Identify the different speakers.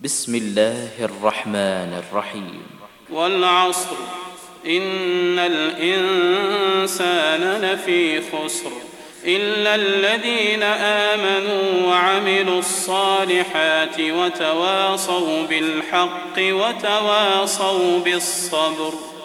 Speaker 1: بسم الله الرحمن الرحيم.
Speaker 2: والعصر إن الإنسان لفي خسر إلا الذين آمنوا وعملوا الصالحات وتواصوا بالحق وتواصوا بالصبر.